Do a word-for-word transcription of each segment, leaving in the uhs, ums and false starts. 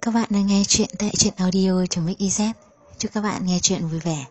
Các bạn đang nghe chuyện tại truyện audio.mixyz. Chúc các bạn nghe chuyện vui vẻ.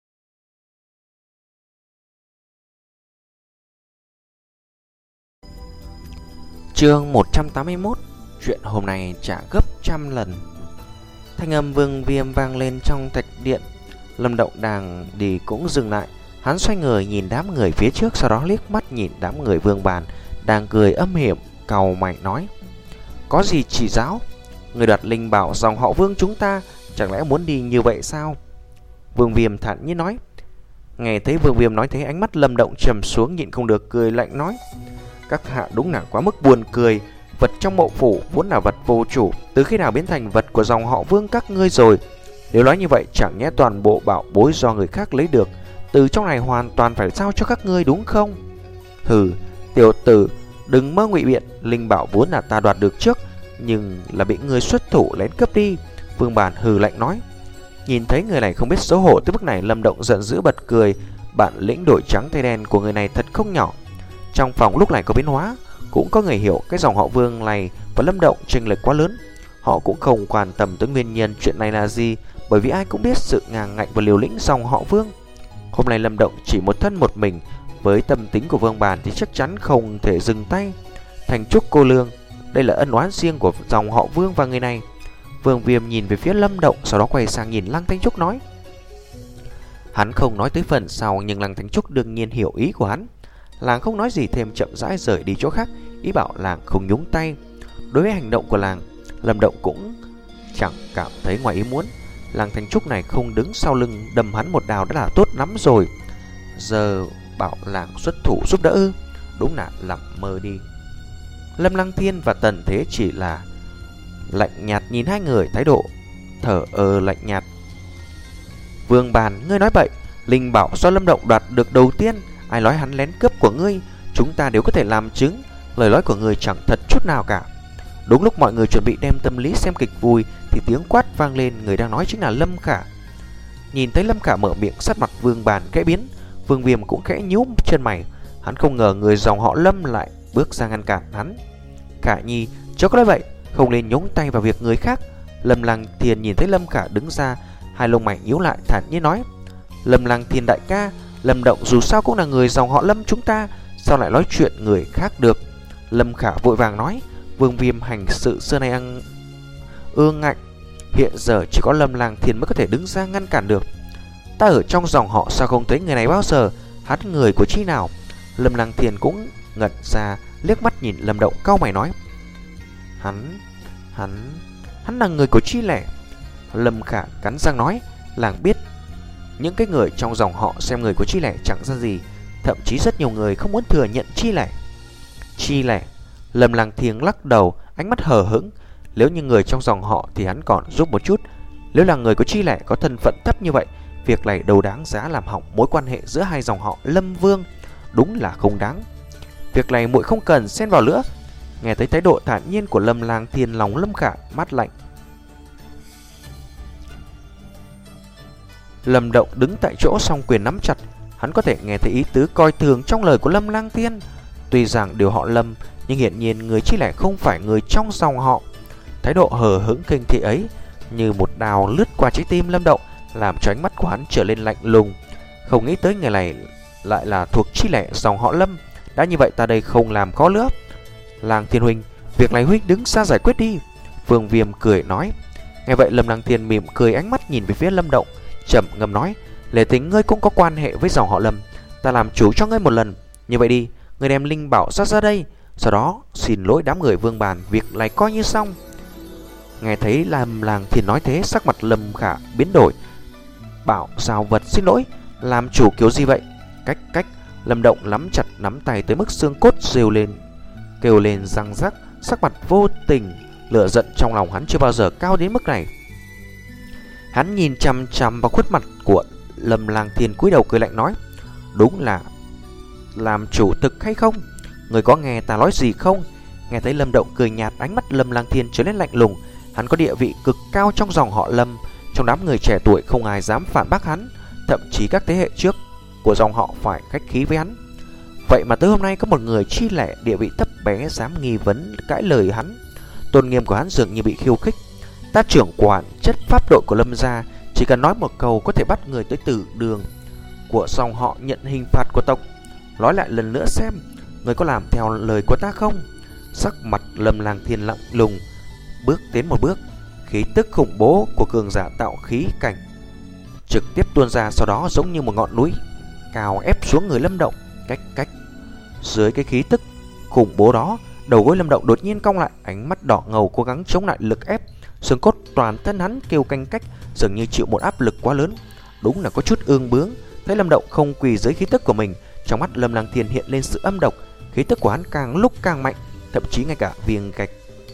Chương một trăm tám mươi mốt. Chuyện hôm nay trả gấp trăm lần. Thanh âm Vương Viêm vang lên trong thạch điện. Lâm Động đang đi cũng dừng lại. Hắn xoay người nhìn đám người phía trước, sau đó liếc mắt nhìn đám người Vương Bàn đang cười âm hiểm, cau mày nói: "Có gì chỉ giáo? Người đoạt linh bảo dòng họ Vương chúng ta chẳng lẽ muốn đi như vậy sao?" Vương Viêm thản nhiên nói. Nghe thấy Vương Viêm nói thế, ánh mắt Lâm Động trầm xuống, nhịn không được cười lạnh nói: "Các hạ đúng là quá mức buồn cười. Vật trong mộ phủ vốn là vật vô chủ, từ khi nào biến thành vật của dòng họ Vương các ngươi rồi? Nếu nói như vậy, chẳng nhẽ toàn bộ bảo bối do người khác lấy được, từ trong này hoàn toàn phải giao cho các ngươi đúng không?" "Hừ, tiểu tử, đừng mơ ngụy biện. Linh bảo vốn là ta đoạt được trước, nhưng là bị người xuất thủ lén cướp đi." Vương Bản hừ lạnh nói. Nhìn thấy người này không biết xấu hổ tới mức này, Lâm Động giận dữ bật cười. Bản lĩnh đổi trắng thay đen của người này thật không nhỏ. Trong phòng lúc này có biến hóa, cũng có người hiểu cái dòng họ Vương này và Lâm Động chênh lệch quá lớn. Họ cũng không quan tâm tới nguyên nhân chuyện này là gì, bởi vì ai cũng biết sự ngang ngạnh và liều lĩnh dòng họ Vương. Hôm nay Lâm Động chỉ một thân một mình, với tâm tính của Vương Bản thì chắc chắn không thể dừng tay. Thành Trúc cô lương, đây là ân oán riêng của dòng họ Vương và người này. Vương Viêm nhìn về phía Lâm Động, sau đó quay sang nhìn Lăng Thanh Trúc nói. Hắn không nói tới phần sau, nhưng Lăng Thanh Trúc đương nhiên hiểu ý của hắn. Làng không nói gì thêm, chậm rãi rời đi chỗ khác, ý bảo làng không nhúng tay. Đối với hành động của làng, Lâm Động cũng chẳng cảm thấy ngoài ý muốn. Lăng Thanh Trúc này không đứng sau lưng đâm hắn một đào đã là tốt lắm rồi. Giờ bảo làng xuất thủ giúp đỡ ư? Đúng là lặng mơ đi. Lâm Lăng Thiên và Tần Thế chỉ là lạnh nhạt nhìn hai người, thái độ thở ơ lạnh nhạt. Vương Bàn, ngươi nói bậy. Linh bảo do Lâm Động đoạt được đầu tiên, ai nói hắn lén cướp của ngươi, chúng ta đều có thể làm chứng. Lời nói của ngươi chẳng thật chút nào cả. Đúng lúc mọi người chuẩn bị đem tâm lý xem kịch vui thì tiếng quát vang lên, người đang nói chính là Lâm Khả. Nhìn thấy Lâm Khả mở miệng, sắc mặt Vương Bàn khẽ biến. Vương Viêm cũng khẽ nhíu chân mày. Hắn không ngờ người dòng họ Lâm lại bước ra ngăn cản hắn. Khả nhi, chớ có nói vậy, không nên nhúng tay vào việc người khác. Lâm Lăng Thiên nhìn thấy Lâm Khả đứng ra, hai lông mày nhíu lại, thản nhiên nói: Lâm Lăng Thiên đại ca, Lâm Động dù sao cũng là người dòng họ Lâm chúng ta, sao lại nói chuyện người khác được? Lâm Khả vội vàng nói. Vương Viêm hành sự xưa nay ăn ương ngạnh, hiện giờ chỉ có Lâm Lăng Thiên mới có thể đứng ra ngăn cản được. Ta ở trong dòng họ sao không thấy người này bao giờ? Hắn người của chi nào? Lâm Lăng Thiên cũng ngẩn ra, liếc mắt nhìn Lâm Động, cau mày nói: Hắn, hắn, hắn là người của chi lẻ? Lâm Khả cắn răng nói: Làng biết những cái người trong dòng họ xem người của chi lẻ chẳng ra gì, thậm chí rất nhiều người không muốn thừa nhận chi lẻ. Chi lẻ? Lâm Lăng Thiên lắc đầu, ánh mắt hờ hững. Nếu như người trong dòng họ thì hắn còn giúp một chút, nếu là người của chi lẻ có thân phận thấp như vậy, việc này đâu đáng giá làm hỏng mối quan hệ giữa hai dòng họ Lâm Vương. Đúng là không đáng. Việc này muội không cần xen vào nữa. Nghe thấy thái độ thản nhiên của Lâm Lăng Thiên, lòng Lâm Khả mát lạnh. Lâm Động đứng tại chỗ song quyền nắm chặt. Hắn có thể nghe thấy ý tứ coi thường trong lời của Lâm Lăng Thiên. Tuy rằng đều họ Lâm, nhưng hiển nhiên người chi lẻ không phải người trong dòng họ. Thái độ hờ hững khinh thị ấy như một đào lướt qua trái tim Lâm Động, làm cho ánh mắt của hắn trở lên lạnh lùng. Không nghĩ tới người này lại là thuộc chi lẻ dòng họ Lâm. Đã như vậy ta đây không làm khó nữa. Lăng Thiên huynh, việc này huynh đứng ra giải quyết đi. Vương Viêm cười nói. Nghe vậy Lâm Lăng Thiên mỉm cười, ánh mắt nhìn về phía Lâm Động, trầm ngâm nói: Lẽ tính ngươi cũng có quan hệ với dòng họ Lâm, ta làm chủ cho ngươi một lần. Như vậy đi, ngươi đem linh bảo ra ra đây, sau đó xin lỗi đám người Vương Bàn, việc này coi như xong. Nghe thấy Lâm Lăng Thiên nói thế, sắc mặt Lâm Khả biến đổi. Bảo giao vật xin lỗi, làm chủ kiểu gì vậy? Cách cách. Lâm Động nắm chặt nắm tay tới mức xương cốt rêu lên, kêu lên răng rắc, sắc mặt vô tình. Lửa giận trong lòng hắn chưa bao giờ cao đến mức này. Hắn nhìn chằm chằm vào khuôn mặt của Lâm Lăng Thiên, cúi đầu cười lạnh nói: Đúng là làm chủ thực hay không? Người có nghe ta nói gì không? Nghe thấy Lâm Động cười nhạt, ánh mắt Lâm Lăng Thiên trở nên lạnh lùng. Hắn có địa vị cực cao trong dòng họ Lâm, trong đám người trẻ tuổi không ai dám phản bác hắn, thậm chí các thế hệ trước của dòng họ phải khách khí với hắn. Vậy mà tới hôm nay có một người chi lẻ địa vị thấp bé dám nghi vấn cãi lời hắn. Tôn nghiêm của hắn dường như bị khiêu khích. Ta trưởng quản chất pháp đội của Lâm gia, chỉ cần nói một câu có thể bắt người tới tử đường của dòng họ nhận hình phạt của tộc. Nói lại lần nữa xem, người có làm theo lời của ta không? Sắc mặt Lâm Lang Thiên lạnh lùng, bước tiến một bước, khí tức khủng bố của cường giả tạo khí cảnh trực tiếp tuôn ra, sau đó giống như một ngọn núi cao ép xuống người Lâm Động. Cách cách dưới cái khí tức khủng bố đó, đầu gối Lâm Động đột nhiên cong lại, ánh mắt đỏ ngầu cố gắng chống lại lực ép. Xương cốt toàn thân hắn kêu canh cách, dường như chịu một áp lực quá lớn. Đúng là có chút ương bướng. Thấy Lâm Động không quỳ dưới khí tức của mình, trong mắt Lâm Lang Thiên hiện lên sự âm độc. Khí tức của hắn càng lúc càng mạnh, thậm chí ngay cả viên gạch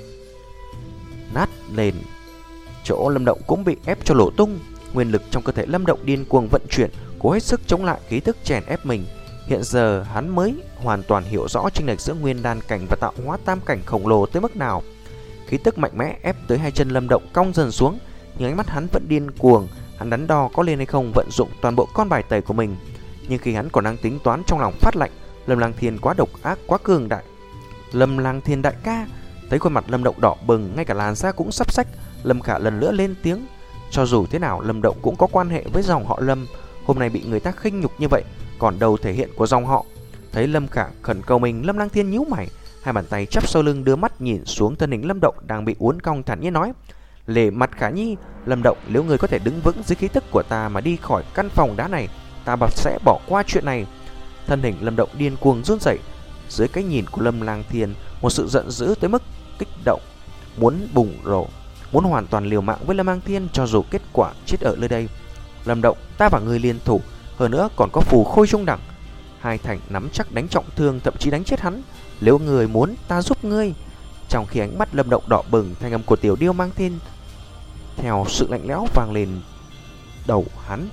nát nền chỗ Lâm Động cũng bị ép cho nổ tung. Nguyên lực trong cơ thể Lâm Động điên cuồng vận chuyển, cố hết sức chống lại khí tức chèn ép mình. Hiện giờ hắn mới hoàn toàn hiểu rõ chênh lệch giữa nguyên đan cảnh và tạo hóa tam cảnh khổng lồ tới mức nào. Khí tức mạnh mẽ ép tới hai chân Lâm Động cong dần xuống, nhưng ánh mắt hắn vẫn điên cuồng. Hắn đắn đo có lên hay không vận dụng toàn bộ con bài tẩy của mình. Nhưng khi hắn còn đang tính toán, trong lòng phát lạnh, Lâm Lang Thiên quá độc ác, quá cường đại. Lâm Lang Thiên đại ca. Thấy khuôn mặt Lâm Động đỏ bừng, ngay cả làn da cũng sắp xách, Lâm Khả lần nữa lên tiếng. Cho dù thế nào, Lâm Động cũng có quan hệ với dòng họ Lâm. Hôm nay bị người ta khinh nhục như vậy, còn đâu thể hiện của dòng họ. Thấy Lâm Khả khẩn cầu mình, Lâm Lang Thiên nhíu mày, hai bàn tay chắp sau lưng, đưa mắt nhìn xuống thân hình Lâm Động đang bị uốn cong, thản nhiên nói: Lề mặt Khả Nhi, Lâm Động, nếu người có thể đứng vững dưới khí tức của ta mà đi khỏi căn phòng đá này, ta bật sẽ bỏ qua chuyện này. Thân hình Lâm Động điên cuồng run rẩy. Dưới cái nhìn của Lâm Lang Thiên, một sự giận dữ tới mức kích động, muốn bùng nổ, muốn hoàn toàn liều mạng với Lâm Lang Thiên, cho dù kết quả chết ở nơi đây. Lâm Động, ta và ngươi liên thủ, hơn nữa còn có phù khôi trung đẳng, hai thành nắm chắc đánh trọng thương, thậm chí đánh chết hắn. Nếu người muốn, ta giúp ngươi. Trong khi ánh mắt Lâm Động đỏ bừng, thanh âm của Tiểu Điêu mang thiên theo sự lạnh lẽo vang lên đầu hắn.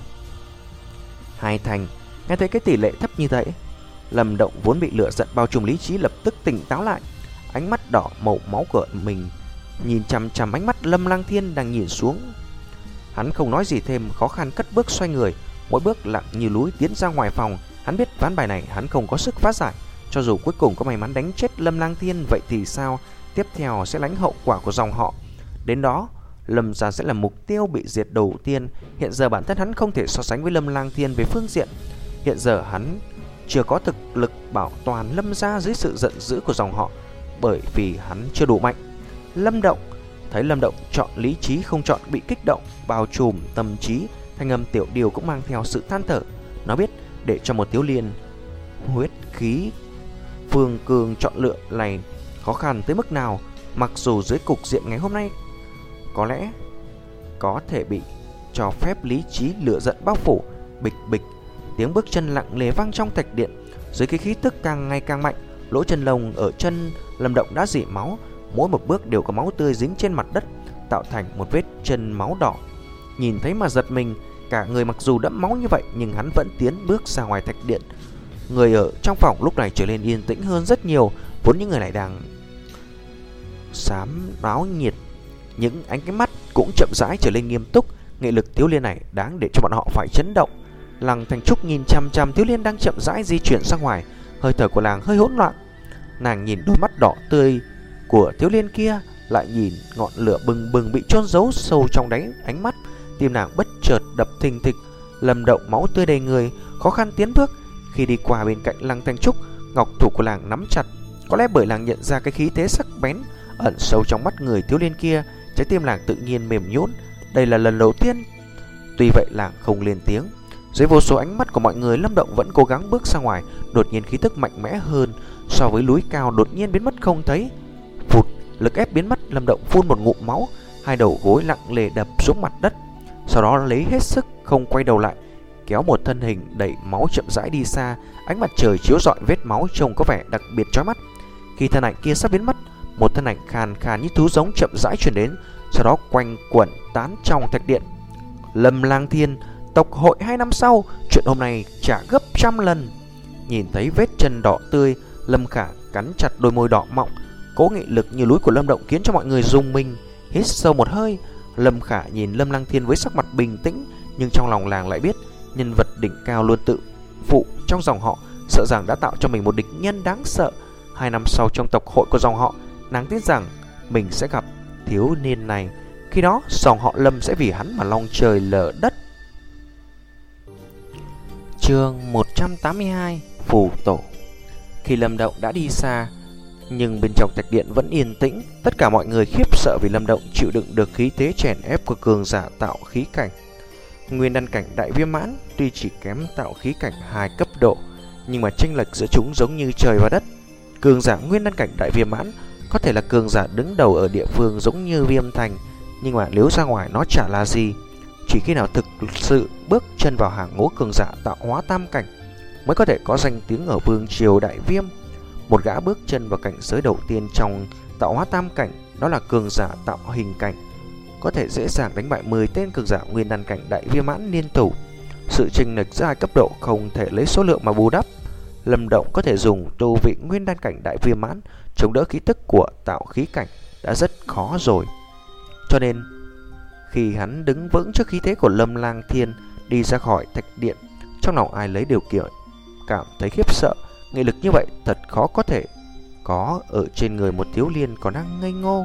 Hai thành. Nghe thấy cái tỷ lệ thấp như thế, Lâm Động vốn bị lửa giận bao trùm lý trí lập tức tỉnh táo lại. Ánh mắt đỏ màu máu của mình nhìn chằm chằm ánh mắt Lâm Lang Thiên đang nhìn xuống. Hắn không nói gì thêm, khó khăn cất bước xoay người, mỗi bước lặng như núi tiến ra ngoài phòng. Hắn biết ván bài này hắn không có sức phá giải. Cho dù cuối cùng có may mắn đánh chết Lâm Lang Thiên, vậy thì sao? Tiếp theo sẽ lãnh hậu quả của dòng họ. Đến đó, Lâm gia sẽ là mục tiêu bị diệt đầu tiên. Hiện giờ bản thân hắn không thể so sánh với Lâm Lang Thiên về phương diện. Hiện giờ hắn chưa có thực lực bảo toàn Lâm gia dưới sự giận dữ của dòng họ, bởi vì hắn chưa đủ mạnh. Lâm Động thấy Lâm Động chọn lý trí không chọn bị kích động bao trùm tâm trí, thanh âm Tiểu Điều cũng mang theo sự than thở. Nó biết để cho một thiếu liên huyết khí phương cường chọn lựa này khó khăn tới mức nào. Mặc dù dưới cục diện ngày hôm nay có lẽ có thể bị cho phép lý trí lửa giận bao phủ. Bịch bịch, tiếng bước chân lặng lề vang trong thạch điện. Dưới cái khí tức càng ngày càng mạnh, lỗ chân lông ở chân Lâm Động đã rỉ máu, mỗi một bước đều có máu tươi dính trên mặt đất, tạo thành một vết chân máu đỏ. Nhìn thấy mà giật mình, cả người mặc dù đẫm máu như vậy nhưng hắn vẫn tiến bước ra ngoài thạch điện. Người ở trong phòng lúc này trở nên yên tĩnh hơn rất nhiều, vốn những người này đang xám náo nhiệt, những ánh cái mắt cũng chậm rãi trở nên nghiêm túc. Nghệ lực thiếu liên này đáng để cho bọn họ phải chấn động. Lăng Thành Trúc nhìn chăm chăm thiếu liên đang chậm rãi di chuyển ra ngoài, hơi thở của nàng hơi hỗn loạn. Nàng nhìn đôi mắt đỏ tươi của thiếu liên kia, lại nhìn ngọn lửa bừng bừng bị chôn giấu sâu trong đáy ánh mắt. Tim nàng bất chợt đập thình thịch. Lâm Động máu tươi đầy người, khó khăn tiến bước. Khi đi qua bên cạnh Lăng Thanh Trúc, ngọc thủ của nàng nắm chặt. Có lẽ bởi nàng nhận ra cái khí thế sắc bén ẩn sâu trong mắt người thiếu liên kia, trái tim nàng tự nhiên mềm nhũn. Đây là lần đầu tiên. Tuy vậy nàng không lên tiếng. Dưới vô số ánh mắt của mọi người, Lâm Động vẫn cố gắng bước ra ngoài. Đột nhiên khí tức mạnh mẽ hơn so với núi cao đột nhiên biến mất không thấy. Phụt, lực ép biến mất. Lâm Động phun một ngụm máu, hai đầu gối lặng lề đập xuống mặt đất. Sau đó lấy hết sức không quay đầu lại, kéo một thân hình đẩy máu chậm rãi đi xa. Ánh mặt trời chiếu rọi vết máu trông có vẻ đặc biệt chói mắt. Khi thân ảnh kia sắp biến mất, một thân ảnh khàn khàn như thú giống chậm rãi truyền đến, sau đó quanh quẩn tán trong thạch điện. Lâm Lang Thiên, tộc hội hai năm sau, chuyện hôm nay trả gấp trăm lần. Nhìn thấy vết chân đỏ tươi, Lâm Khả cắn chặt đôi môi đỏ mọng. Cố nghị lực như núi của Lâm Động khiến cho mọi người rung mình. Hít sâu một hơi, Lâm Khả nhìn Lâm Lang Thiên với sắc mặt bình tĩnh, nhưng trong lòng làng lại biết nhân vật đỉnh cao luôn tự phụ trong dòng họ, sợ rằng đã tạo cho mình một địch nhân đáng sợ. Hai năm sau trong tộc hội của dòng họ, nàng tin rằng mình sẽ gặp thiếu niên này. Khi đó dòng họ Lâm sẽ vì hắn mà long trời lở đất. Chương một trăm tám mươi hai. Phù tổ. Khi Lâm Động đã đi xa, nhưng bên trong thạch điện vẫn yên tĩnh. Tất cả mọi người khiếp sợ vì Lâm Động chịu đựng được khí thế chèn ép của cường giả tạo khí cảnh. Nguyên đan cảnh đại viêm mãn tuy chỉ kém tạo khí cảnh hai cấp độ, nhưng mà chênh lệch giữa chúng giống như trời và đất. Cường giả nguyên đan cảnh đại viêm mãn có thể là cường giả đứng đầu ở địa phương giống như Viêm Thành, nhưng mà nếu ra ngoài nó chả là gì. Chỉ khi nào thực sự bước chân vào hàng ngũ cường giả tạo hóa tam cảnh mới có thể có danh tiếng ở vương triều đại viêm. Một gã bước chân vào cảnh giới đầu tiên trong tạo hóa tam cảnh, đó là cường giả tạo hình cảnh, có thể dễ dàng đánh bại mười tên cường giả nguyên đan cảnh đại viêm mãn liên thủ. Sự chênh lệch giữa hai cấp độ không thể lấy số lượng mà bù đắp. Lâm Động có thể dùng tu vị nguyên đan cảnh đại viêm mãn chống đỡ khí tức của tạo khí cảnh đã rất khó rồi. Cho nên khi hắn đứng vững trước khí thế của Lâm Lang Thiên đi ra khỏi thạch điện, trong lòng ai lấy điều kiện cảm thấy khiếp sợ. Nghị lực như vậy thật khó có thể có ở trên người một thiếu niên còn đang ngây ngô.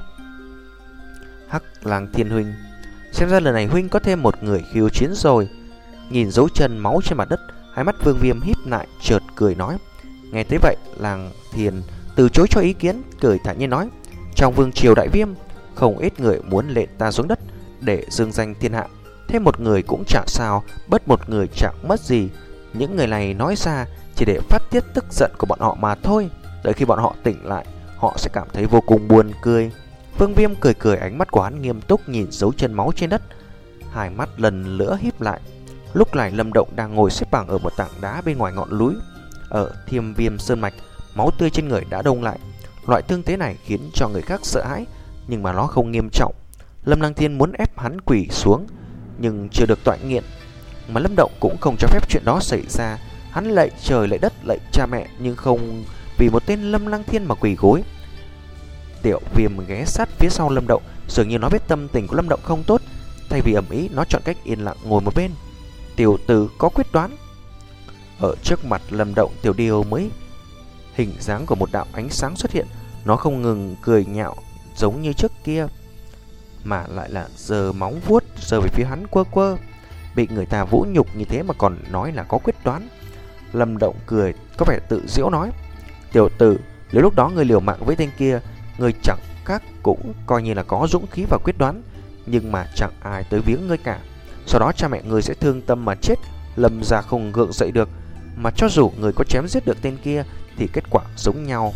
Hắc Lang Thiên huynh, xem ra lần này huynh có thêm một người khiêu chiến rồi. Nhìn dấu chân máu trên mặt đất, hai mắt Vương Viêm híp lại, chợt cười nói. Nghe thấy vậy, Lang Thiên từ chối cho ý kiến, cười thản nhiên nói: trong vương triều đại viêm, không ít người muốn lệnh ta xuống đất để dương danh thiên hạ. Thêm một người cũng chẳng sao, bớt một người chẳng mất gì. Những người này nói ra chỉ để phát tiết tức giận của bọn họ mà thôi. Đợi khi bọn họ tỉnh lại, họ sẽ cảm thấy vô cùng buồn cười. Vương Viêm cười cười, ánh mắt của hắn nghiêm túc nhìn dấu chân máu trên đất, hai mắt lần nữa híp lại. Lúc này Lâm Động đang ngồi xếp bằng ở một tảng đá bên ngoài ngọn núi ở Thiêm Viêm Sơn Mạch. Máu tươi trên người đã đông lại. Loại thương thế này khiến cho người khác sợ hãi, nhưng mà nó không nghiêm trọng. Lâm Lang Thiên muốn ép hắn quỳ xuống, nhưng chưa được tọa nguyện, mà Lâm Động cũng không cho phép chuyện đó xảy ra. Hắn lạy trời lạy đất lạy cha mẹ, nhưng không vì một tên Lâm Lang Thiên mà quỳ gối. Tiểu Viêm ghé sát phía sau Lâm Động, dường như nó biết tâm tình của Lâm Động không tốt. Thay vì ầm ĩ, nó chọn cách yên lặng ngồi một bên. Tiểu tử có quyết đoán. Ở trước mặt Lâm Động, Tiểu Điêu mới hình dáng của một đạo ánh sáng xuất hiện. Nó không ngừng cười nhạo giống như trước kia, mà lại là giơ móng vuốt giơ về phía hắn quơ quơ. Bị người ta vũ nhục như thế mà còn nói là có quyết đoán. Lâm Động cười có vẻ tự giễu nói: tiểu tử, nếu lúc đó người liều mạng với tên kia, người chẳng các cũng coi như là có dũng khí và quyết đoán, nhưng mà chẳng ai tới viếng ngươi cả. Sau đó cha mẹ người sẽ thương tâm mà chết, Lâm gia không gượng dậy được. Mà cho dù người có chém giết được tên kia thì kết quả giống nhau.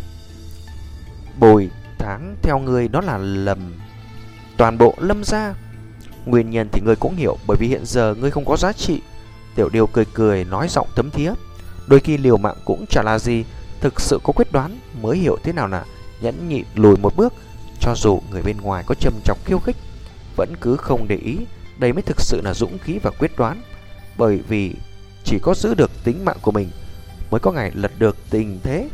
Bồi tháng theo người đó là lầm toàn bộ Lâm gia. Nguyên nhân thì ngươi cũng hiểu, bởi vì hiện giờ ngươi không có giá trị. Tiểu Điêu cười cười nói giọng thấm thía: đôi khi liều mạng cũng chả là gì, thực sự có quyết đoán mới hiểu thế nào là nhẫn nhịn lùi một bước. Cho dù người bên ngoài có châm chọc khiêu khích, vẫn cứ không để ý. Đây mới thực sự là dũng khí và quyết đoán. Bởi vì chỉ có giữ được tính mạng của mình mới có ngày lật được tình thế.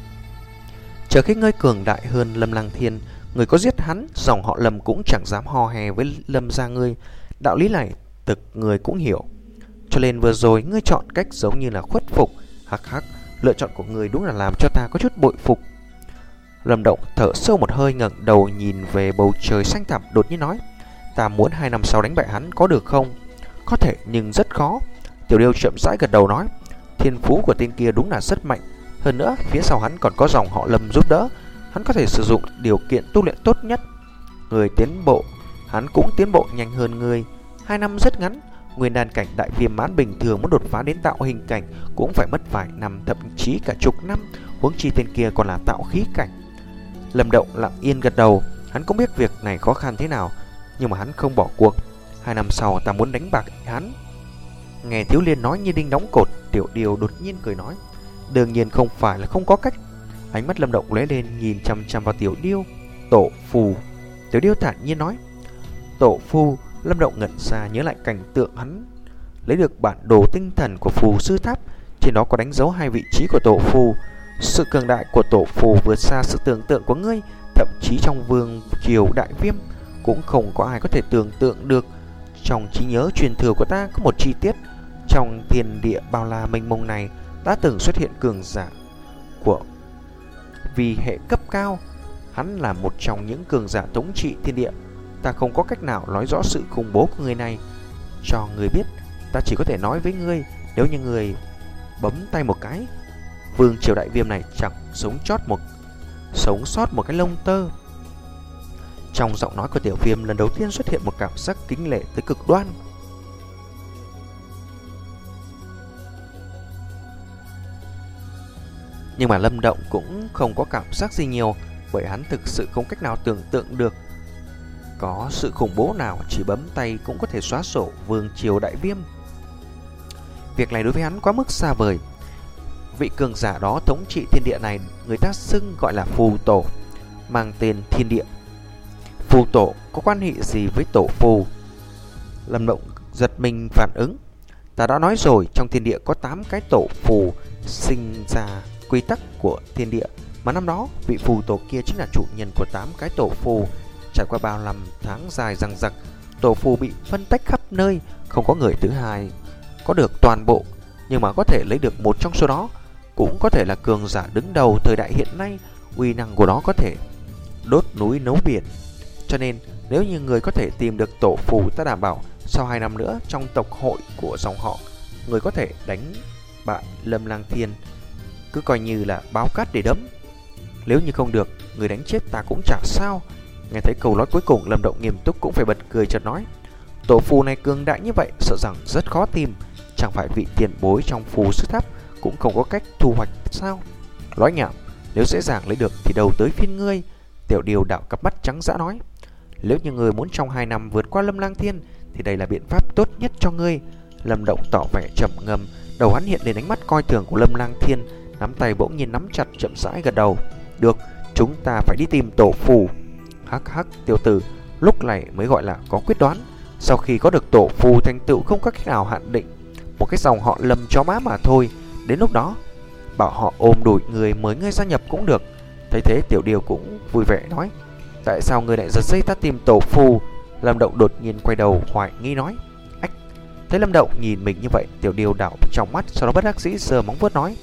Chờ khi ngươi cường đại hơn Lâm Lang Thiên, người có giết hắn, dòng họ Lâm cũng chẳng dám hò hè với Lâm gia ngươi. Đạo lý này thực người cũng hiểu. Cho nên vừa rồi ngươi chọn cách giống như là khuất phục. Hắc hắc, lựa chọn của ngươi đúng là làm cho ta có chút bội phục. Lâm Động thở sâu một hơi, ngẩng đầu nhìn về bầu trời xanh thẳm, đột nhiên nói: ta muốn hai năm sau đánh bại hắn, có được không? Có thể, nhưng rất khó. Tiểu Điêu chậm rãi gật đầu nói: thiên phú của tên kia đúng là rất mạnh. Hơn nữa, phía sau hắn còn có dòng họ Lâm giúp đỡ. Hắn có thể sử dụng điều kiện tu luyện tốt nhất. Người tiến bộ, hắn cũng tiến bộ nhanh hơn ngươi. Hai năm rất ngắn. Nguyên đan cảnh đại viêm mãn bình thường muốn đột phá đến tạo hình cảnh cũng phải mất vài năm, thậm chí cả chục năm. Huống chi tên kia còn là tạo khí cảnh. Lâm Động lặng yên gật đầu. Hắn cũng biết việc này khó khăn thế nào, nhưng mà hắn không bỏ cuộc. Hai năm sau ta muốn đánh bạc hắn. Nghe thiếu liên nói như đinh đóng cột, Tiểu Điêu đột nhiên cười nói: đương nhiên không phải là không có cách. Ánh mắt Lâm Động lóe lên, nhìn chăm chăm vào Tiểu Điêu. Tổ phù. Tiểu Điêu thản nhiên nói: tổ phù. Lâm Động ngẩn ra nhớ lại cảnh tượng hắn lấy được bản đồ tinh thần của phù sư tháp, trên đó có đánh dấu hai vị trí của tổ phù. Sự cường đại của tổ phù vượt xa sự tưởng tượng của ngươi. Thậm chí trong vương triều đại viêm cũng không có ai có thể tưởng tượng được. Trong trí nhớ truyền thừa của ta có một chi tiết: trong thiên địa bao la mênh mông này đã từng xuất hiện cường giả của vì hệ cấp cao. Hắn là một trong những cường giả thống trị thiên địa. ta không có cách nào nói rõ sự khủng bố của người này cho người biết. Ta chỉ có thể nói với ngươi, nếu như người bấm tay một cái, vương triều đại viêm này chẳng sống chót một sống sót một cái lông tơ. Trong giọng nói của Tiểu Viêm lần đầu tiên xuất hiện một cảm giác kính lệ tới cực đoan. Nhưng mà Lâm Động cũng không có cảm giác gì nhiều, bởi hắn thực sự không cách nào tưởng tượng được có sự khủng bố nào chỉ bấm tay cũng có thể xóa sổ vương triều đại viêm. Việc này đối với hắn quá mức xa vời. Vị cường giả đó thống trị thiên địa này người ta xưng gọi là phù tổ, mang tên thiên địa. Phù tổ có quan hệ gì với tổ phù? Lâm Động giật mình phản ứng. Ta đã nói rồi, trong thiên địa có tám cái tổ phù sinh ra quy tắc của thiên địa, mà năm đó vị phù tổ kia chính là chủ nhân của tám cái tổ phù. Trải qua bao năm tháng dài dằng dặc, tổ phù bị phân tách khắp nơi, không có người thứ hai có được toàn bộ, nhưng mà có thể lấy được một trong số đó cũng có thể là cường giả đứng đầu thời đại hiện nay. Uy năng của nó có thể đốt núi nấu biển. Cho nên nếu như người có thể tìm được tổ phù, ta đảm bảo sau hai năm nữa trong tộc hội của dòng họ, người có thể đánh bại Lâm Lang Thiên, cứ coi như là báo cát để đấm. Nếu như không được, người đánh chết ta cũng chẳng sao. Nghe thấy câu nói cuối cùng, Lâm Động nghiêm túc cũng phải bật cười chợt nói, tổ phù này cường đại như vậy, sợ rằng rất khó tìm. Chẳng phải vị tiền bối trong phù sư tháp cũng không có cách thu hoạch sao? Nói nhảm, nếu dễ dàng lấy được thì đầu tới phiên ngươi. Tiểu Điều đảo cặp mắt trắng dã nói, nếu như ngươi muốn trong hai năm vượt qua Lâm Lang Thiên thì đây là biện pháp tốt nhất cho ngươi. Lâm Động tỏ vẻ trầm ngâm, đầu hắn hiện lên ánh mắt coi thường của Lâm Lang Thiên, nắm tay bỗng nhiên nắm chặt, chậm rãi gật đầu. Được, chúng ta phải đi tìm tổ phù. Hắc hắc, tiểu tử, lúc này mới gọi là có quyết đoán. Sau khi có được tổ phù, thành tựu không có cách nào hạn định, một cái dòng họ Lâm chó má mà thôi. Đến lúc đó bảo họ ôm đùi người mới ngươi gia nhập cũng được. Thấy thế, Tiểu Điều cũng vui vẻ nói, tại sao ngươi lại giật dây ta tìm tổ phù? Lâm Động đột nhiên quay đầu hoài nghi nói. Ách. Thấy Lâm Động nhìn mình như vậy, Tiểu Điều đảo trong mắt, sau đó bất đắc dĩ giơ móng vuốt nói,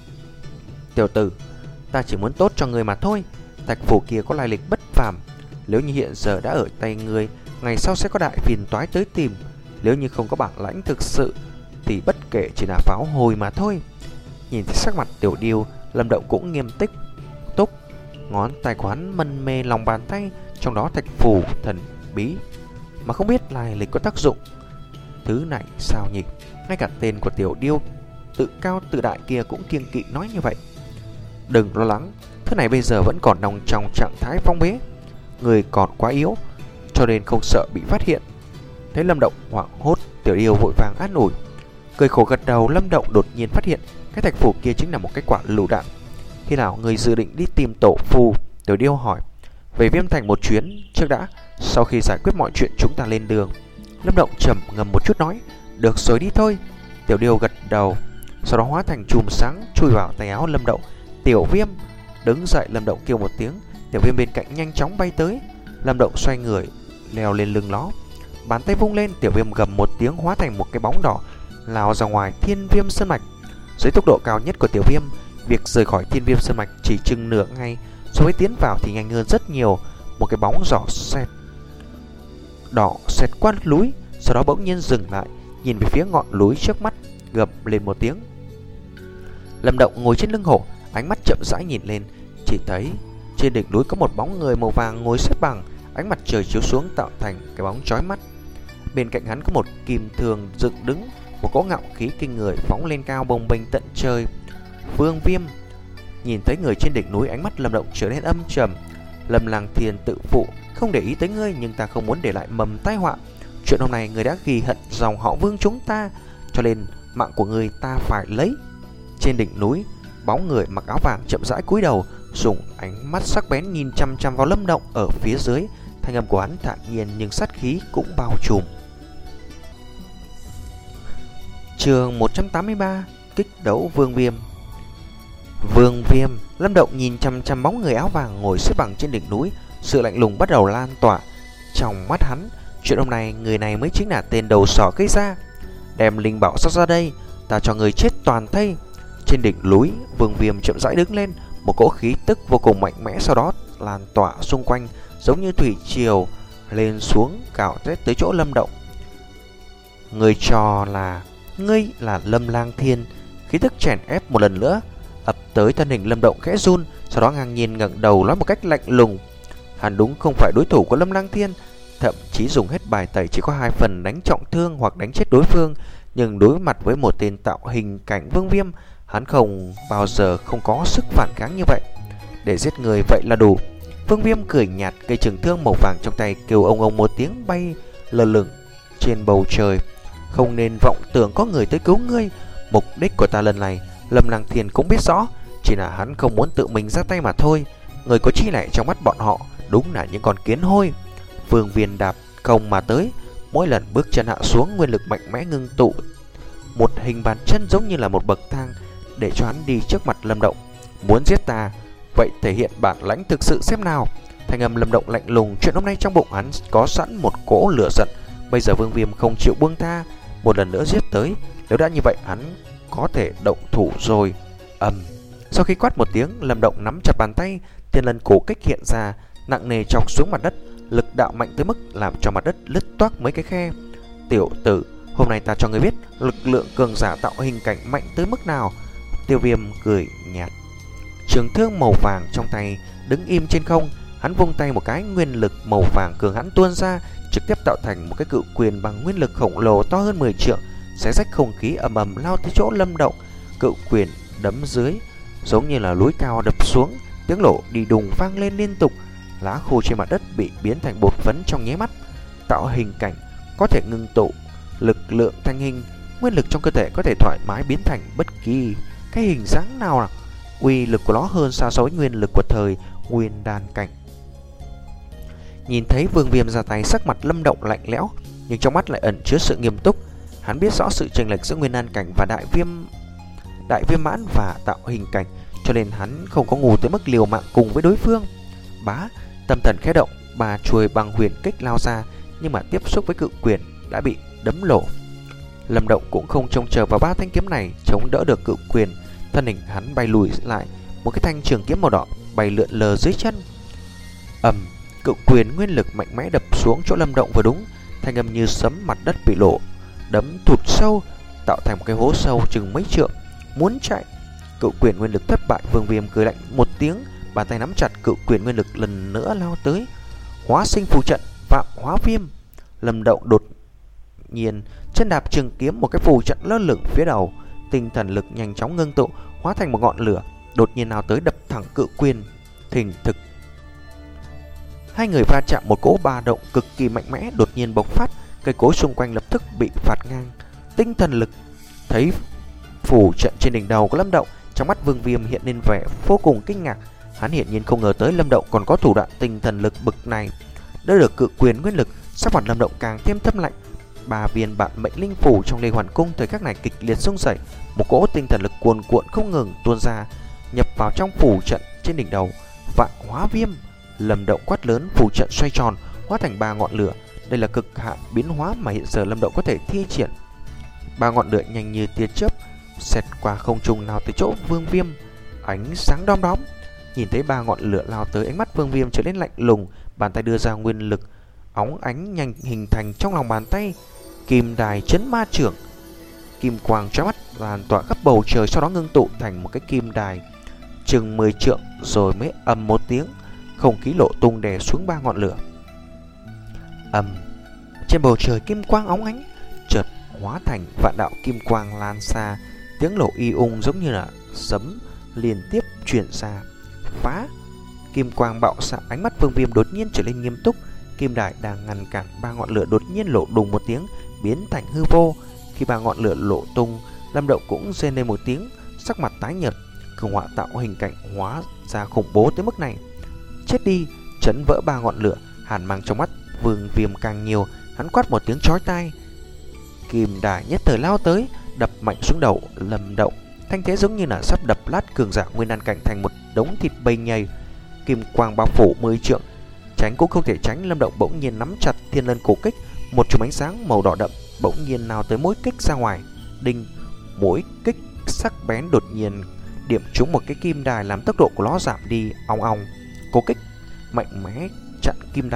tiểu tử, ta chỉ muốn tốt cho người mà thôi. Thạch phù kia có lai lịch bất phàm, nếu như hiện giờ đã ở tay người, ngày sau sẽ có đại phiền toái tới tìm. Nếu như không có bản lãnh thực sự thì bất kể chỉ là pháo hồi mà thôi. Nhìn thấy sắc mặt Tiểu Điều, Lâm Động cũng nghiêm túc túc, ngón tay quán mân mê lòng bàn tay, trong đó thạch phù thần bí mà không biết lai lịch có tác dụng. Thứ này sao nhỉ? Ngay cả tên của Tiểu Điêu tự cao tự đại kia cũng kiêng kỵ nói như vậy. Đừng lo lắng, thứ này bây giờ vẫn còn nằm trong trạng thái phong bế, người còn quá yếu, cho nên không sợ bị phát hiện. Thấy Lâm Động hoảng hốt, Tiểu Điêu vội vàng an ủi. Cười khổ gật đầu, Lâm Động đột nhiên phát hiện cái thạch phù kia chính là một cái quả lựu đạn. Khi nào người dự định đi tìm tổ phù? Tiểu Điêu hỏi. Về Viêm Thành một chuyến trước đã, sau khi giải quyết mọi chuyện chúng ta lên đường. Lâm Động trầm ngâm một chút nói, được rồi đi thôi. Tiểu Điêu gật đầu, sau đó hóa thành chùm sáng chui vào tay áo Lâm Động. Tiểu Viêm. Đứng dậy, Lâm Động kêu một tiếng. Tiểu Viêm bên cạnh nhanh chóng bay tới. Lâm Động xoay người leo lên lưng nó, bàn tay vung lên, Tiểu Viêm gầm một tiếng hóa thành một cái bóng đỏ lao ra ngoài Thiên Viêm Sơn Mạch. Dưới tốc độ cao nhất của Tiểu Viêm, việc rời khỏi Thiên Viêm Sơn Mạch chỉ chừng nửa ngày, so với tiến vào thì nhanh hơn rất nhiều. Một cái bóng giỏ xẹt đỏ xẹt qua núi, sau đó bỗng nhiên dừng lại, nhìn về phía ngọn núi trước mắt, gầm lên một tiếng. Lâm Động ngồi trên lưng hổ, ánh mắt chậm rãi nhìn lên, chỉ thấy trên đỉnh núi có một bóng người màu vàng ngồi xếp bằng, ánh mặt trời chiếu xuống tạo thành cái bóng chói mắt. Bên cạnh hắn có một kim thường dựng đứng, một cỗ ngạo khí kinh người phóng lên cao bồng bềnh tận trời. Vương Viêm. Nhìn thấy người trên đỉnh núi, ánh mắt Lâm Động trở nên âm trầm. Lâm Lang Thiên tự phụ, không để ý tới ngươi, nhưng ta không muốn để lại mầm tai họa. Chuyện hôm nay ngươi đã ghi hận dòng họ Vương chúng ta, cho nên mạng của ngươi ta phải lấy. Trên đỉnh núi, bóng người mặc áo vàng chậm rãi cúi đầu, dùng ánh mắt sắc bén nhìn chăm chăm vào Lâm Động ở phía dưới. Thanh âm của hắn thản nhiên nhưng sát khí cũng bao trùm. Chương một trăm tám mươi ba, kích đấu Vương Viêm. Vương Viêm. Lâm Động nhìn chăm chăm bóng người áo vàng ngồi xếp bằng trên đỉnh núi, sự lạnh lùng bắt đầu lan tỏa trong mắt hắn. Chuyện hôm nay, người này mới chính là tên đầu sỏ gây ra. Đem linh bảo xuất ra đây, ta cho người chết toàn thây. Trên đỉnh núi, Vương Viêm chậm rãi đứng lên, một cỗ khí tức vô cùng mạnh mẽ sau đó lan tỏa xung quanh, giống như thủy triều lên xuống cào rét tới chỗ Lâm Động. Người cho là ngươi là Lâm Lang Thiên. Khí tức chèn ép một lần nữa ập tới thân hình Lâm Động khẽ run, sau đó ngang nhiên ngẩng đầu nói một cách lạnh lùng. Hắn đúng không phải đối thủ của Lâm Lang Thiên, thậm chí dùng hết bài tẩy chỉ có hai phần đánh trọng thương hoặc đánh chết đối phương, nhưng đối mặt với một tên tạo hình cảnh Vương Viêm, hắn không bao giờ không có sức phản kháng như vậy. Để giết người vậy là đủ. Vương Viêm cười nhạt, cây trường thương màu vàng trong tay kêu ông ông một tiếng bay lơ lửng trên bầu trời. Không nên vọng tưởng có người tới cứu ngươi. Mục đích của ta lần này Lâm Lang Thiên cũng biết rõ, chỉ là hắn không muốn tự mình ra tay mà thôi. Người có chi lệ trong mắt bọn họ đúng là những con kiến hôi. Vương Viêm đạp công mà tới, mỗi lần bước chân hạ xuống, nguyên lực mạnh mẽ ngưng tụ một hình bàn chân giống như là một bậc thang để cho hắn đi trước mặt Lâm Động. Muốn giết ta, vậy thể hiện bản lãnh thực sự xem nào. Thanh âm Lâm Động lạnh lùng, chuyện hôm nay trong bụng hắn có sẵn một cỗ lửa giận. Bây giờ Vương Viêm không chịu buông tha, một lần nữa giết tới. Nếu đã như vậy hắn có thể động thủ rồi. Ầm. Sau khi quát một tiếng, Lâm Động nắm chặt bàn tay, thiên lân cổ kích hiện ra, nặng nề chọc xuống mặt đất, lực đạo mạnh tới mức làm cho mặt đất lứt toác mấy cái khe. Tiểu tử, hôm nay ta cho ngươi biết lực lượng cường giả tạo hình cảnh mạnh tới mức nào. Tiêu Viêm cười nhạt, trường thương màu vàng trong tay đứng im trên không, hắn vung tay một cái, nguyên lực màu vàng cường hãn tuôn ra, trực tiếp tạo thành một cái cự quyền bằng nguyên lực khổng lồ to hơn mười trượng, xé rách không khí, ầm ầm lao tới chỗ Lâm Động. Cự quyền đấm dưới giống như là núi cao đập xuống, tiếng nổ đi đùng vang lên liên tục, lá khô trên mặt đất bị biến thành bột phấn trong nháy mắt. Tạo hình cảnh có thể ngưng tụ lực lượng thanh hình, nguyên lực trong cơ thể có thể thoải mái biến thành bất kỳ cái hình dáng nào nào. Uy lực của nó hơn xa so với nguyên lực của thời Nguyên Đan cảnh. Nhìn thấy Vương Viêm ra tay, sắc mặt Lâm Động lạnh lẽo, nhưng trong mắt lại ẩn chứa sự nghiêm túc. Hắn biết rõ sự chênh lệch giữa Nguyên Đan cảnh và Đại Viêm Đại Viêm Mãn và tạo hình cảnh, cho nên hắn không có ngu tới mức liều mạng cùng với đối phương. Bá, tâm thần khẽ động, bà chuôi bằng huyền kích lao ra, nhưng mà tiếp xúc với cự quyền đã bị đấm lổ. Lâm Động cũng không trông chờ vào ba thanh kiếm này chống đỡ được cự quyền, thân hình hắn bay lùi lại, một cái thanh trường kiếm màu đỏ bay lượn lờ dưới chân. Ầm, cự quyền nguyên lực mạnh mẽ đập xuống chỗ Lâm Động vừa đúng, thanh âm như sấm, mặt đất bị lộ, đấm thụt sâu, tạo thành một cái hố sâu chừng mấy trượng. Muốn chạy, cự quyền nguyên lực thất bại. Vương Viêm cười lạnh một tiếng, bàn tay nắm chặt cự quyền nguyên lực lần nữa lao tới. Hóa sinh phù trận, vạn hóa viêm. Lâm Động đột nhiên chân đạp trường kiếm, một cái phù trận lơ lửng phía đầu, tinh thần lực nhanh chóng ngưng tụ, hóa thành một ngọn lửa, đột nhiên nào tới đập thẳng cự quyền. Thình thực, hai người va chạm, một cỗ ba động cực kỳ mạnh mẽ đột nhiên bộc phát, cây cối xung quanh lập tức bị phạt ngang. Tinh thần lực thấy phù trận trên đỉnh đầu của Lâm Động, trong mắt Vương Viêm hiện lên vẻ vô cùng kinh ngạc. Hắn hiển nhiên không ngờ tới Lâm Động còn có thủ đoạn tinh thần lực bực này. Đỡ được cự quyền nguyên lực, sắc mặt Lâm Động càng thêm thâm lạnh. Ba viên bản mệnh linh phủ trong Lê Hoàn Cung thời khắc này kịch liệt rung rẩy, một cỗ tinh thần lực cuồn cuộn không ngừng tuôn ra, nhập vào trong phù trận trên đỉnh đầu. Vạn hóa viêm. Lâm Động quát lớn, phù trận xoay tròn, hóa thành ba ngọn lửa. Đây là cực hạn biến hóa mà hiện giờ Lâm Động có thể thi triển. Ba ngọn lửa nhanh như tia chớp xẹt qua không trung nào tới chỗ Vương Viêm, ánh sáng đom đóm. Nhìn thấy ba ngọn lửa lao tới, ánh mắt Vương Viêm trở nên lạnh lùng, bàn tay đưa ra nguyên lực óng ánh nhanh hình thành trong lòng bàn tay. Kim đài chấn ma trưởng, kim quang chói mắt lan tỏa khắp bầu trời, sau đó ngưng tụ thành một cái kim đài chừng mười trượng, rồi mới ầm một tiếng, không khí lộ tung đè xuống ba ngọn lửa. Ầm, trên bầu trời kim quang óng ánh chợt hóa thành vạn đạo kim quang lan xa, tiếng nổ y ung giống như là sấm liên tiếp truyền ra. Phá! Kim quang bạo xạ, ánh mắt Vương Viêm đột nhiên trở nên nghiêm túc. Kim đài đang ngăn cản ba ngọn lửa đột nhiên lộ đùng một tiếng, biến thành hư vô. Khi ba ngọn lửa lộ tung, Lâm Động cũng rên lên một tiếng, sắc mặt tái nhợt. Cường họa tạo hình cảnh hóa ra khủng bố tới mức này. Chết đi! Chấn vỡ ba ngọn lửa, hàn mang trong mắt Vương Viêm càng nhiều, hắn quát một tiếng chói tai. Kim đài nhất thời lao tới, đập mạnh xuống đầu Lâm Động, thanh thế giống như là sắp đập lát cường giả Nguyên Đan cảnh thành một đống thịt bầy nhầy. Kim quang bao phủ mười trượng, tránh cũng không thể tránh. Lâm Động bỗng nhiên nắm chặt thiên lân cổ kích, một chùm ánh sáng màu đỏ đậm bỗng nhiên nào tới mỗi kích ra ngoài. Đinh, mỗi kích sắc bén đột nhiên điểm trúng một cái kim đài, làm tốc độ của nó giảm đi. Ong ong, cổ kích mạnh mẽ chặn kim đài,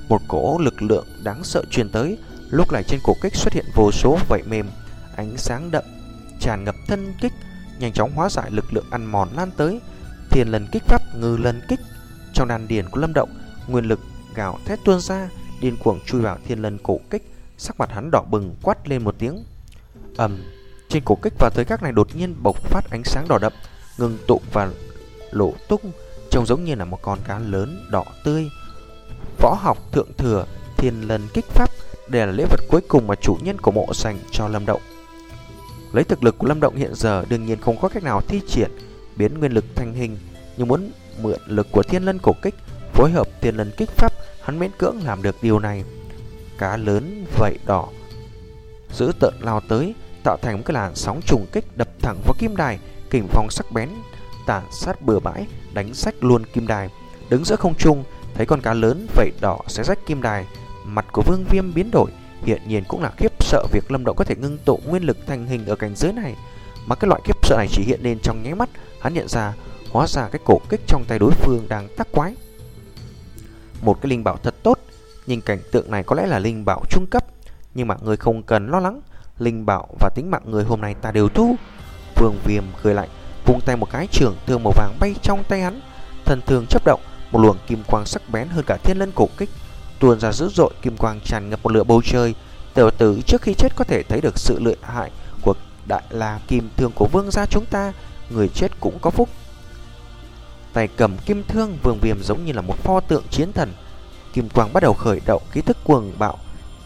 Một cỗ lực lượng đáng sợ truyền tới. Lúc này trên cổ kích xuất hiện vô số vảy mềm, ánh sáng đậm tràn ngập thân kích, nhanh chóng hóa giải lực lượng ăn mòn lan tới. Thiên lần kích pháp ngư lần kích. Trong đan điền của Lâm Động, nguyên lực gào thét tuôn ra, điên cuồng chui vào thiên lần cổ kích. Sắc mặt hắn đỏ bừng, quát lên một tiếng. Ầm, trên cổ kích vào thời khắc này đột nhiên bộc phát ánh sáng đỏ đậm, ngưng tụ và lộ tung, trông giống như là một con cá lớn đỏ tươi. Võ học thượng thừa thiên lần kích pháp, đây là lễ vật cuối cùng mà chủ nhân của mộ dành cho Lâm Động. Lấy thực lực của Lâm Động hiện giờ đương nhiên không có cách nào thi triển biến nguyên lực thành hình, nhưng muốn mượn lực của thiên lân cổ kích phối hợp thiên lân kích pháp, hắn miễn cưỡng làm được điều này. Cá lớn vảy đỏ dữ tợn lao tới, tạo thành một cái làn sóng trùng kích đập thẳng vào kim đài, kình phong sắc bén tàn sát bừa bãi, đánh rách luôn kim đài. Đứng giữa không trung, thấy con cá lớn vảy đỏ xé rách kim đài, mặt của Vương Viêm biến đổi, hiện nhiên cũng là khiếp sợ việc Lâm Động có thể ngưng tụ nguyên lực thành hình ở cảnh giới này. Mà cái loại khiếp sợ này chỉ hiện lên trong nháy mắt, hắn nhận ra hóa ra cái cổ kích trong tay đối phương đang tác quái. Một cái linh bảo thật tốt, nhưng cảnh tượng này có lẽ là linh bảo trung cấp, nhưng mà người không cần lo lắng, linh bảo và tính mạng người hôm nay ta đều thu. Vương Viêm cười lạnh, vung tay một cái, trường thương màu vàng bay trong tay hắn, thần thương chớp động, một luồng kim quang sắc bén hơn cả thiên lân cổ kích tuôn ra dữ dội, kim quang tràn ngập một lửa bầu trời. Tiểu tử trước khi chết có thể thấy được sự lợi hại của đại la kim thương của vương gia chúng ta, người chết cũng có phúc. Tay cầm kim thương, Vương Viêm giống như là một pho tượng chiến thần. Kim quang bắt đầu khởi động, khí thức cuồng bạo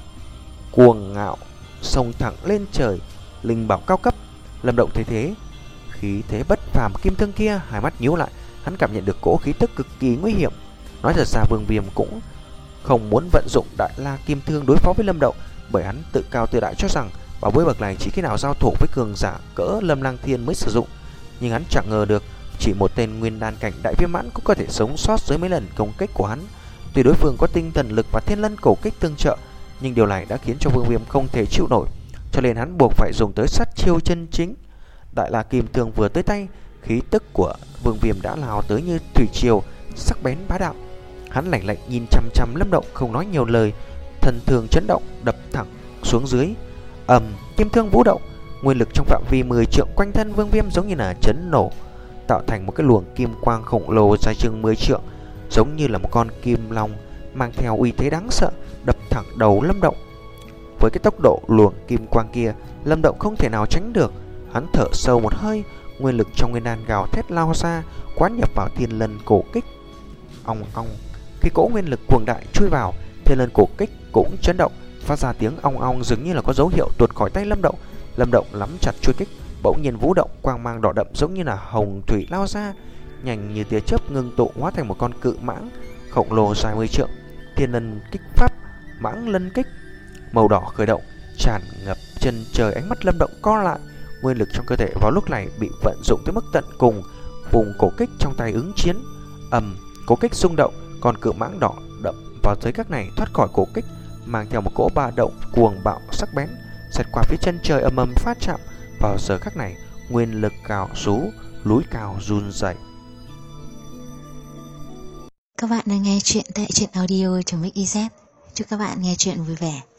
cuồng ngạo xông thẳng lên trời, linh bảo cao cấp. Lâm Động thấy thế, khí thế bất phàm kim thương kia, hai mắt nhíu lại, hắn cảm nhận được cỗ khí tức cực kỳ nguy hiểm. Nói thật ra Vương Viêm cũng không muốn vận dụng đại la kim thương đối phó với Lâm Động, bởi hắn tự cao tự đại cho rằng bảo bối bậc này chỉ khi nào giao thủ với cường giả cỡ Lâm Lang Thiên mới sử dụng. Nhưng hắn chẳng ngờ được chỉ một tên nguyên đan cảnh đại viêm mãn cũng có thể sống sót dưới mấy lần công kích của hắn. Tuy đối phương có tinh thần lực và thiên lân cổ kích tương trợ, nhưng điều này đã khiến cho Vương Viêm không thể chịu nổi, cho nên hắn buộc phải dùng tới sát chiêu chân chính. Đại la kim thương vừa tới tay, khí tức của Vương Viêm đã lao tới như thủy triều, sắc bén bá đạo. Hắn lạnh lạnh nhìn chăm chăm Lâm Động, không nói nhiều lời, thần thường chấn động đập thẳng xuống dưới. Ầm, kim thương vũ động, nguyên lực trong phạm vi mười trượng quanh thân Vương Viêm giống như là chấn nổ, tạo thành một cái luồng kim quang khổng lồ dài chừng mười trượng, giống như là một con kim long mang theo uy thế đáng sợ, đập thẳng đầu Lâm Động. Với cái tốc độ luồng kim quang kia, Lâm Động không thể nào tránh được. Hắn thở sâu một hơi, nguyên lực trong nguyên đan gào thét lao ra, quán nhập vào thiên lân cổ kích. Ong ong, khi cỗ nguyên lực cuồng đại chui vào, thiên lân cổ kích cũng chấn động, phát ra tiếng ong ong, dường như là có dấu hiệu tuột khỏi tay Lâm Động. Lâm Động nắm chặt chuôi kích, bỗng nhiên vũ động, quang mang đỏ đậm giống như là hồng thủy lao ra, nhanh như tia chớp ngưng tụ hóa thành một con cự mãng khổng lồ dài mười trượng. Thiên lân kích pháp, mãng lân kích, màu đỏ khởi động, tràn ngập chân trời. Ánh mắt Lâm Động co lại, nguyên lực trong cơ thể vào lúc này bị vận dụng tới mức tận cùng, vùng cổ kích trong tay ứng chiến. Ầm, cổ kích rung động, con cự mãng đỏ đậm vào giới các này thoát khỏi cổ kích, mang theo một cỗ ba động cuồng bạo sắc bén, xẹt qua phía chân trời, ầm ầm phát chạm. Vào giờ khắc này, nguyên lực cào rú, núi cao run rẩy. Các bạn đang nghe chuyện tại truyện audio chấm ích i zét. Chúc các bạn nghe chuyện vui vẻ.